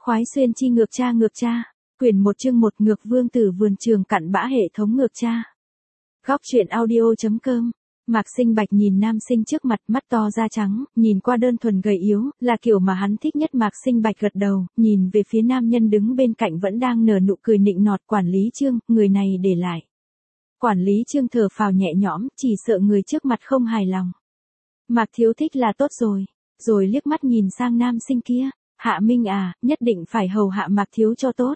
Khoái xuyên chi ngược cha. Quyển 1 chương 1 ngược vương tử vườn trường cặn bã hệ thống ngược cha. Góc truyện audio.com. Mạc Sinh Bạch nhìn nam sinh trước mặt, mắt to da trắng, nhìn qua đơn thuần gầy yếu, là kiểu mà hắn thích nhất. Mạc Sinh Bạch gật đầu, nhìn về phía nam nhân đứng bên cạnh vẫn đang nở nụ cười nịnh nọt. Quản lý Trương, người này để lại. Quản lý Trương thở phào nhẹ nhõm, chỉ sợ người trước mặt không hài lòng. Mạc thiếu thích là tốt rồi liếc mắt nhìn sang nam sinh kia. Hạ Minh à, nhất định phải hầu hạ Mạc thiếu cho tốt.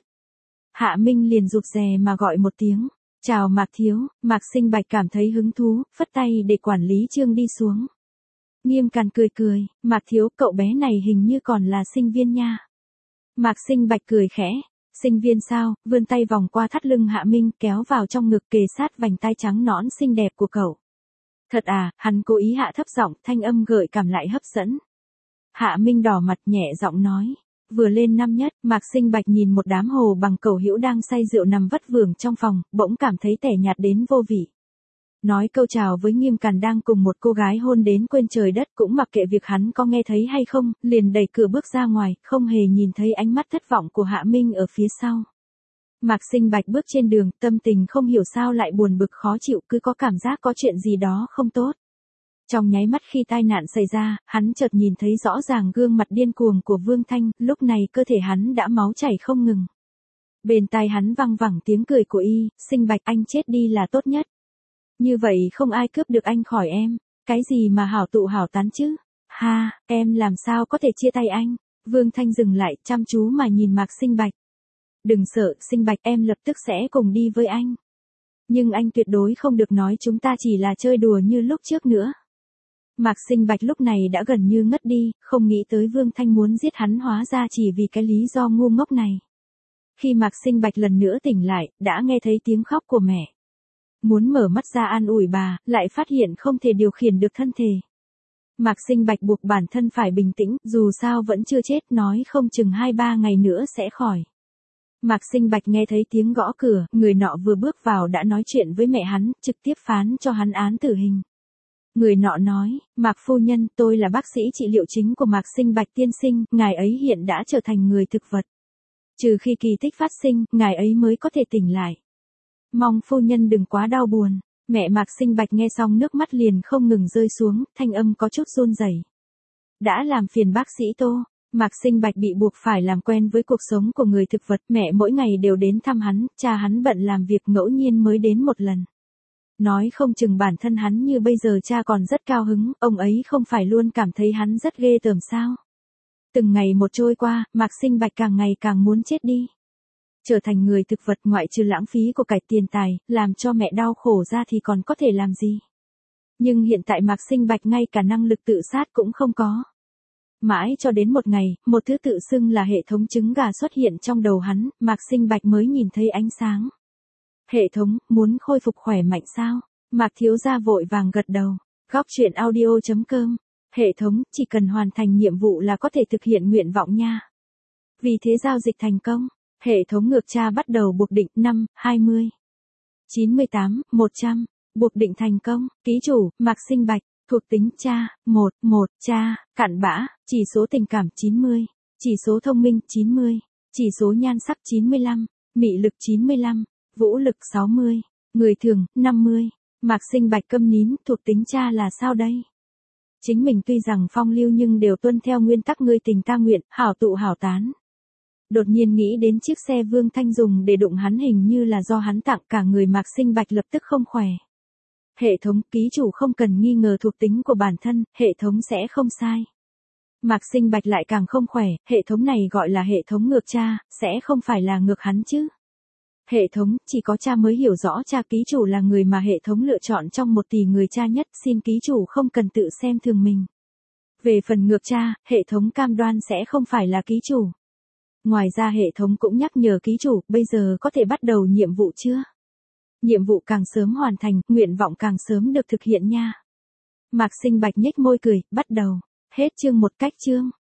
Hạ Minh liền rụt rè mà gọi một tiếng. Chào Mạc thiếu. Mạc Sinh Bạch cảm thấy hứng thú, phất tay để quản lý Trương đi xuống. Nghiêm Càn cười, Mạc thiếu, cậu bé này hình như còn là sinh viên nha. Mạc Sinh Bạch cười khẽ. Sinh viên sao? Vươn tay vòng qua thắt lưng Hạ Minh, kéo vào trong ngực kề sát vành tai trắng nõn xinh đẹp của cậu. Thật à? Hắn cố ý hạ thấp giọng, thanh âm gợi cảm lại hấp dẫn. Hạ Minh đỏ mặt nhẹ giọng nói. Vừa lên năm nhất, Mạc Sinh Bạch nhìn một đám hồ bằng cầu hữu đang say rượu nằm vất vưởng trong phòng, bỗng cảm thấy tẻ nhạt đến vô vị. Nói câu chào với Nghiêm Càn đang cùng một cô gái hôn đến quên trời đất, cũng mặc kệ việc hắn có nghe thấy hay không, liền đẩy cửa bước ra ngoài, không hề nhìn thấy ánh mắt thất vọng của Hạ Minh ở phía sau. Mạc Sinh Bạch bước trên đường, tâm tình không hiểu sao lại buồn bực khó chịu, cứ có cảm giác có chuyện gì đó không tốt. Trong nháy mắt khi tai nạn xảy ra, hắn chợt nhìn thấy rõ ràng gương mặt điên cuồng của Vương Thanh, lúc này cơ thể hắn đã máu chảy không ngừng. Bên tai hắn văng vẳng tiếng cười của y, Sinh Bạch anh chết đi là tốt nhất. Như vậy không ai cướp được anh khỏi em, cái gì mà hảo tụ hảo tán chứ? Ha, em làm sao có thể chia tay anh? Vương Thanh dừng lại, chăm chú mà nhìn Mạc Sinh Bạch. Đừng sợ, Sinh Bạch, em lập tức sẽ cùng đi với anh. Nhưng anh tuyệt đối không được nói chúng ta chỉ là chơi đùa như lúc trước nữa. Mạc Sinh Bạch lúc này đã gần như ngất đi, không nghĩ tới Vương Thanh muốn giết hắn hóa ra chỉ vì cái lý do ngu ngốc này. Khi Mạc Sinh Bạch lần nữa tỉnh lại, đã nghe thấy tiếng khóc của mẹ. Muốn mở mắt ra an ủi bà, lại phát hiện không thể điều khiển được thân thể. Mạc Sinh Bạch buộc bản thân phải bình tĩnh, dù sao vẫn chưa chết, nói không chừng 2-3 ngày nữa sẽ khỏi. Mạc Sinh Bạch nghe thấy tiếng gõ cửa, người nọ vừa bước vào đã nói chuyện với mẹ hắn, trực tiếp phán cho hắn án tử hình. Người nọ nói, Mạc phu nhân, tôi là bác sĩ trị liệu chính của Mạc Sinh Bạch tiên sinh, ngài ấy hiện đã trở thành người thực vật. Trừ khi kỳ tích phát sinh, ngài ấy mới có thể tỉnh lại. Mong phu nhân đừng quá đau buồn. Mẹ Mạc Sinh Bạch nghe xong nước mắt liền không ngừng rơi xuống, thanh âm có chút run rẩy. Đã làm phiền bác sĩ Tô. Mạc Sinh Bạch bị buộc phải làm quen với cuộc sống của người thực vật, mẹ mỗi ngày đều đến thăm hắn, cha hắn bận làm việc ngẫu nhiên mới đến một lần. Nói không chừng bản thân hắn như bây giờ cha còn rất cao hứng, ông ấy không phải luôn cảm thấy hắn rất ghê tởm sao. Từng ngày một trôi qua, Mạc Sinh Bạch càng ngày càng muốn chết đi. Trở thành người thực vật ngoại trừ lãng phí của cải tiền tài, làm cho mẹ đau khổ ra thì còn có thể làm gì. Nhưng hiện tại Mạc Sinh Bạch ngay cả năng lực tự sát cũng không có. Mãi cho đến một ngày, một thứ tự xưng là hệ thống trứng gà xuất hiện trong đầu hắn, Mạc Sinh Bạch mới nhìn thấy ánh sáng. Hệ thống, muốn khôi phục khỏe mạnh sao? Mạc thiếu gia vội vàng gật đầu. Góc truyện audio.com. Hệ thống, chỉ cần hoàn thành nhiệm vụ là có thể thực hiện nguyện vọng nha. Vì thế giao dịch thành công. Hệ thống ngược cha bắt đầu buộc định 5, 20, 98, 100. Buộc định thành công. Ký chủ, Mạc Sinh Bạch. Thuộc tính cha, 1, cha, cặn bã, chỉ số tình cảm 90, chỉ số thông minh 90, chỉ số nhan sắc 95, mị lực 95, vũ lực 60, người thường 50. Mạc Sinh Bạch câm nín, thuộc tính cha là sao đây? Chính mình tuy rằng phong lưu nhưng đều tuân theo nguyên tắc ngươi tình ta nguyện, hảo tụ hảo tán. Đột nhiên nghĩ đến chiếc xe Vương Thanh dùng để đụng hắn hình như là do hắn tặng, cả người Mạc Sinh Bạch lập tức không khỏe. Hệ thống, ký chủ không cần nghi ngờ thuộc tính của bản thân, hệ thống sẽ không sai. Mạc Sinh Bạch lại càng không khỏe, hệ thống này gọi là hệ thống ngược cha, sẽ không phải là ngược hắn chứ. Hệ thống, chỉ có cha mới hiểu rõ cha ký chủ là người mà hệ thống lựa chọn trong 1 tỷ người cha nhất, xin ký chủ không cần tự xem thường mình. Về phần ngược cha, hệ thống cam đoan sẽ không phải là ký chủ. Ngoài ra hệ thống cũng nhắc nhở ký chủ, bây giờ có thể bắt đầu nhiệm vụ chưa? Nhiệm vụ càng sớm hoàn thành, nguyện vọng càng sớm được thực hiện nha. Mạc Sinh Bạch nhếch môi cười, bắt đầu. Hết chương 1 cách chương.